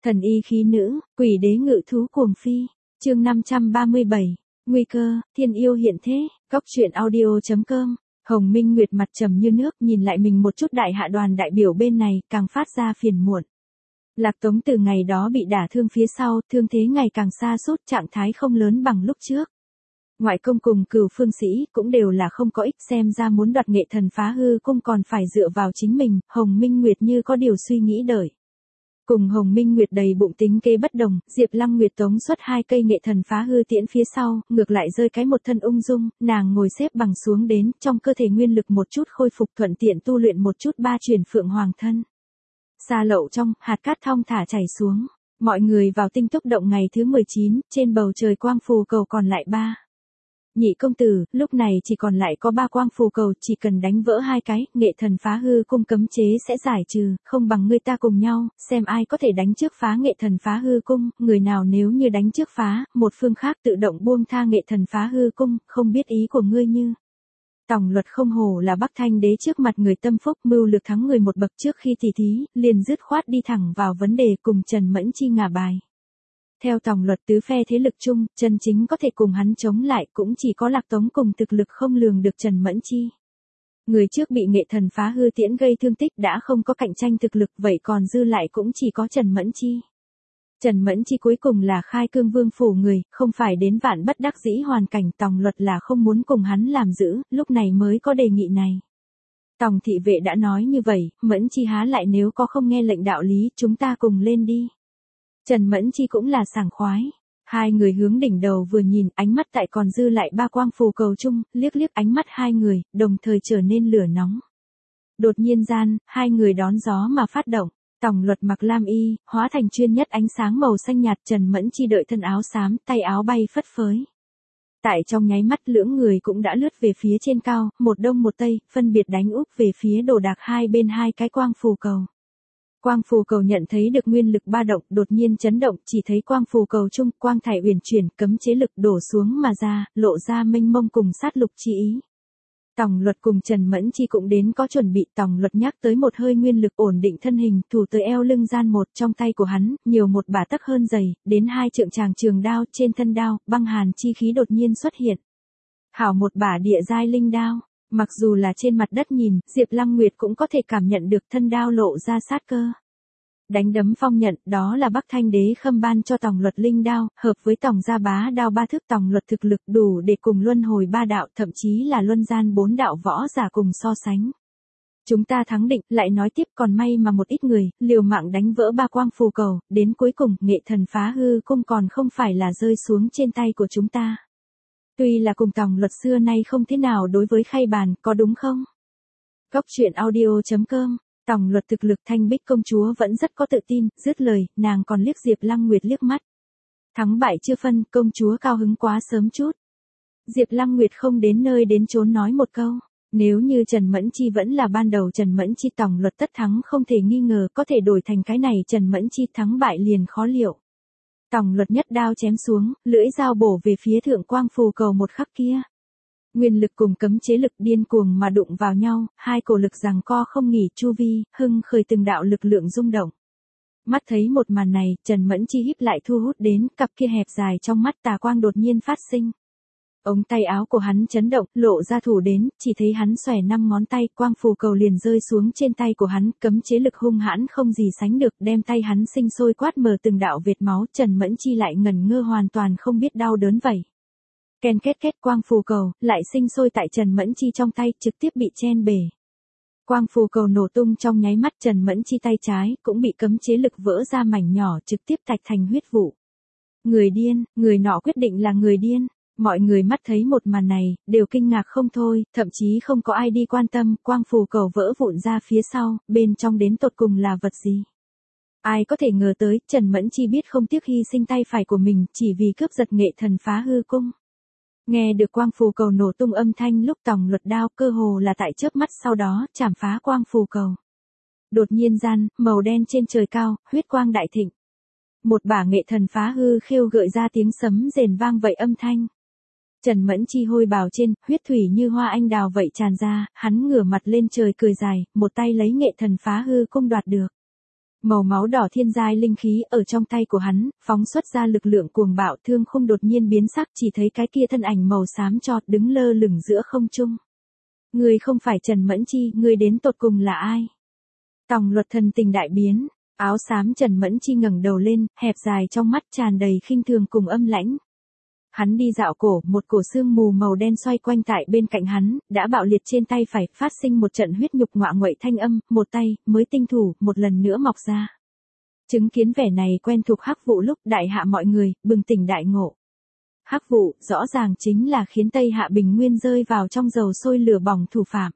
Thần y khí nữ, quỷ đế ngự thú cuồng phi. Chương 537. Nguy cơ, thiên yêu hiện thế. Góc truyện audio.com. Hồng Minh Nguyệt mặt trầm như nước, nhìn lại mình một chút, đại hạ đoàn đại biểu bên này càng phát ra phiền muộn. Lạc Tống từ ngày đó bị đả thương phía sau, thương thế ngày càng sa sút, trạng thái không lớn bằng lúc trước. Ngoại công cùng Cửu Phương Sĩ cũng đều là không có ích, xem ra muốn đoạt Nghệ Thần Phá Hư Cung còn phải dựa vào chính mình. Hồng Minh Nguyệt như có điều suy nghĩ đợi. Cùng Hồng Minh Nguyệt đầy bụng tính kế bất đồng, Diệp Lăng Nguyệt tống xuất 2 cây Nghệ Thần Phá Hư tiễn phía sau, ngược lại rơi cái một thân ung dung, nàng ngồi xếp bằng xuống đến, trong cơ thể nguyên lực một chút khôi phục, thuận tiện tu luyện một chút ba chuyển Phượng Hoàng thân. Xa lậu trong, hạt cát thong thả chảy xuống. Mọi người vào Tinh Túc Động ngày thứ 19, trên bầu trời quang phù cầu còn lại 3. Nhị công tử, lúc này chỉ còn lại có 3 quang phù cầu, chỉ cần đánh vỡ 2 cái, Nghệ Thần Phá Hư Cung cấm chế sẽ giải trừ, không bằng ngươi ta cùng nhau, xem ai có thể đánh trước phá Nghệ Thần Phá Hư Cung, người nào nếu như đánh trước phá, một phương khác tự động buông tha Nghệ Thần Phá Hư Cung, không biết ý của ngươi như. Tòng Luật không hổ là Bắc Thanh đế trước mặt người tâm phúc, mưu lược thắng người một bậc, trước khi tỉ thí, liền dứt khoát đi thẳng vào vấn đề, cùng Trần Mẫn Chi ngả bài. Theo Tòng Luật, tứ phe thế lực chung, chân chính có thể cùng hắn chống lại cũng chỉ có Lạc Tống cùng thực lực không lường được Trần Mẫn Chi. Người trước bị Nghệ Thần Phá Hư tiễn gây thương tích đã không có cạnh tranh thực lực, vậy còn dư lại cũng chỉ có Trần Mẫn Chi. Trần Mẫn Chi cuối cùng là Khai Cương Vương phủ người, không phải đến vạn bất đắc dĩ hoàn cảnh, Tòng Luật là không muốn cùng hắn làm giữ, lúc này mới có đề nghị này. Tòng thị vệ đã nói như vậy, Mẫn Chi há lại nếu có không nghe lệnh đạo lý, chúng ta cùng lên đi. Trần Mẫn Chi cũng là sảng khoái. Hai người hướng đỉnh đầu vừa nhìn, ánh mắt tại còn dư lại 3 quang phù cầu chung, liếc liếc ánh mắt hai người, đồng thời trở nên lửa nóng. Đột nhiên gian, hai người đón gió mà phát động. Tòng Luật mặc lam y, hóa thành chuyên nhất ánh sáng màu xanh nhạt, Trần Mẫn Chi đợi thân áo xám, tay áo bay phất phới. Tại trong nháy mắt lưỡng người cũng đã lướt về phía trên cao, một đông một tây, phân biệt đánh úp về phía đồ đạc hai bên 2 cái quang phù cầu. Quang phù cầu nhận thấy được nguyên lực ba động, đột nhiên chấn động, chỉ thấy quang phù cầu chung, quang thải uyển chuyển, cấm chế lực đổ xuống mà ra, lộ ra mênh mông cùng sát lục chi ý. Tòng Luật cùng Trần Mẫn Chi cũng đến có chuẩn bị, Tòng Luật nhắc tới một hơi nguyên lực ổn định thân hình, thủ tới eo lưng gian một, trong tay của hắn, nhiều một bả tấc hơn dày, đến 2 trượng tràng trường đao, trên thân đao, băng hàn chi khí đột nhiên xuất hiện. Hảo một bả địa giai linh đao. Mặc dù là trên mặt đất nhìn, Diệp Lăng Nguyệt cũng có thể cảm nhận được thân đao lộ ra sát cơ. Đánh đấm phong nhận, đó là Bắc Thanh đế khâm ban cho Tòng Luật linh đao, hợp với Tòng gia bá đao 3 thước, Tòng Luật thực lực đủ để cùng luân hồi 3 đạo, thậm chí là luân gian 4 đạo võ giả cùng so sánh. Chúng ta thắng định, lại nói tiếp, còn may mà một ít người, liều mạng đánh vỡ 3 quang phù cầu, đến cuối cùng, Nghệ Thần Phá Hư Cung còn không phải là rơi xuống trên tay của chúng ta. Tuy là cùng Tòng Luật xưa nay không thế nào đối với khay bàn, có đúng không? Góc truyện audio.com. Tòng Luật thực lực, Thanh Bích công chúa vẫn rất có tự tin, dứt lời, nàng còn liếc Diệp Lăng Nguyệt liếc mắt. Thắng bại chưa phân, công chúa cao hứng quá sớm chút. Diệp Lăng Nguyệt không đến nơi đến chốn nói một câu. Nếu như Trần Mẫn Chi vẫn là ban đầu Trần Mẫn Chi, Tòng Luật tất thắng không thể nghi ngờ, có thể đổi thành cái này Trần Mẫn Chi thắng bại liền khó liệu. Tòng Luật nhất đao chém xuống, lưỡi dao bổ về phía thượng quang phù cầu một khắc kia. Nguyên lực cùng cấm chế lực điên cuồng mà đụng vào nhau, 2 cổ lực giằng co không nghỉ, chu vi, hưng khởi từng đạo lực lượng rung động. Mắt thấy một màn này, Trần Mẫn Chi híp lại thu hút đến, cặp kia hẹp dài trong mắt tà quang đột nhiên phát sinh. Ống tay áo của hắn chấn động, lộ ra thủ đến, chỉ thấy hắn xòe 5 ngón tay, quang phù cầu liền rơi xuống trên tay của hắn, cấm chế lực hung hãn không gì sánh được, đem tay hắn sinh sôi quát mở từng đạo vệt máu, Trần Mẫn Chi lại ngẩn ngơ hoàn toàn không biết đau đớn vậy. Ken két két, quang phù cầu, lại sinh sôi tại Trần Mẫn Chi trong tay, trực tiếp bị chen bể. Quang phù cầu nổ tung trong nháy mắt, Trần Mẫn Chi tay trái, cũng bị cấm chế lực vỡ ra mảnh nhỏ, trực tiếp tạch thành huyết vụ. Người điên, người nọ quyết định là người điên. Mọi người mắt thấy một màn này, đều kinh ngạc không thôi, thậm chí không có ai đi quan tâm, quang phù cầu vỡ vụn ra phía sau, bên trong đến tột cùng là vật gì. Ai có thể ngờ tới, Trần Mẫn Chi biết không tiếc hy sinh tay phải của mình, chỉ vì cướp giật Nghệ Thần Phá Hư Cung. Nghe được quang phù cầu nổ tung âm thanh, lúc Tòng Luật đao cơ hồ là tại chớp mắt sau đó, chảm phá quang phù cầu. Đột nhiên gian, màu đen trên trời cao, huyết quang đại thịnh. Một bả Nghệ Thần Phá Hư khêu gợi ra tiếng sấm rền vang vậy âm thanh. Trần Mẫn Chi hôi bào trên, huyết thủy như hoa anh đào vậy tràn ra, hắn ngửa mặt lên trời cười dài, một tay lấy Nghệ Thần Phá Hư Cung đoạt được. Màu máu đỏ thiên giai linh khí ở trong tay của hắn, phóng xuất ra lực lượng cuồng bạo, thương khung đột nhiên biến sắc, chỉ thấy cái kia thân ảnh màu xám chót đứng lơ lửng giữa không trung. Ngươi không phải Trần Mẫn Chi, ngươi đến tột cùng là ai? Tòng Luật thần tình đại biến, áo xám Trần Mẫn Chi ngẩng đầu lên, hẹp dài trong mắt tràn đầy khinh thường cùng âm lãnh. Hắn đi dạo cổ, một cổ xương mù màu đen xoay quanh tại bên cạnh hắn, đã bạo liệt trên tay phải, phát sinh một trận huyết nhục ngọa nguậy thanh âm, một tay, mới tinh thủ, một lần nữa mọc ra. Chứng kiến vẻ này quen thuộc Hắc Vụ lúc đại hạ mọi người, bừng tỉnh đại ngộ. Hắc Vụ, rõ ràng chính là khiến Tây Hạ Bình Nguyên rơi vào trong dầu sôi lửa bỏng thủ phạm.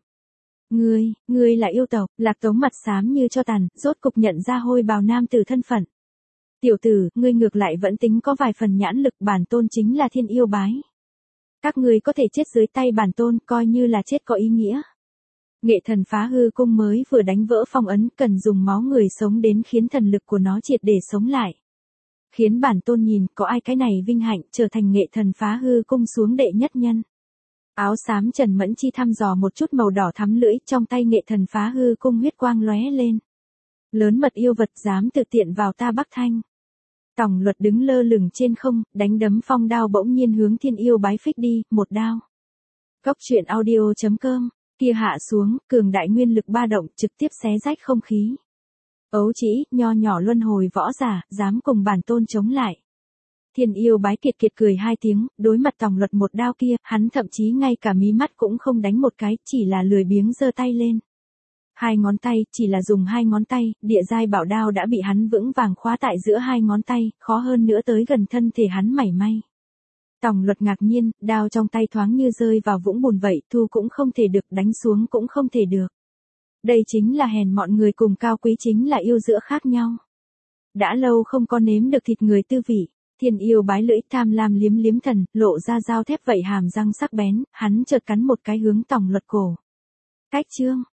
Ngươi là yêu tộc, Lạc Tống mặt xám như cho tàn, rốt cục nhận ra hôi bào nam tử thân phận. Tiểu tử, ngươi ngược lại vẫn tính có vài phần nhãn lực, bản tôn chính là Thiên Yêu Bái. Các ngươi có thể chết dưới tay bản tôn, coi như là chết có ý nghĩa. Nghệ thần phá hư cung mới vừa đánh vỡ phong ấn, cần dùng máu người sống đến khiến thần lực của nó triệt để sống lại. Khiến bản tôn nhìn, có ai cái này vinh hạnh, trở thành nghệ thần phá hư cung xuống đệ nhất nhân. Áo xám Trần Mẫn Chi thăm dò một chút màu đỏ thắm lưỡi, trong tay nghệ thần phá hư cung huyết quang lóe lên. Lớn mật yêu vật dám tự tiện vào ta Bắc Thanh. Tòng Luật đứng lơ lửng trên không, đánh đấm phong đao bỗng nhiên hướng Thiên Yêu Bái phích đi, một đao. Cốc truyện audio.com, kia hạ xuống, cường đại nguyên lực ba động, trực tiếp xé rách không khí. Ấu trĩ, nho nhỏ luân hồi võ giả, dám cùng bản tôn chống lại. Thiên Yêu Bái kiệt kiệt cười hai tiếng, đối mặt Tòng Luật một đao kia, hắn thậm chí ngay cả mí mắt cũng không đánh một cái, chỉ là lười biếng giơ tay lên. Hai ngón tay, chỉ là dùng hai ngón tay, địa giai bảo đao đã bị hắn vững vàng khóa tại giữa hai ngón tay, khó hơn nữa tới gần thân thể hắn mảy may. Tòng Luật ngạc nhiên, đao trong tay thoáng như rơi vào vũng bùn vậy, thu cũng không thể được, đánh xuống cũng không thể được. Đây chính là hèn mọn người cùng cao quý, chính là yêu giữa khác nhau. Đã lâu không có nếm được thịt người tư vị. Thiên Yêu Bái lưỡi tham lam liếm liếm thần, lộ ra dao thép vậy hàm răng sắc bén, hắn chợt cắn một cái hướng Tòng Luật cổ. Cách chương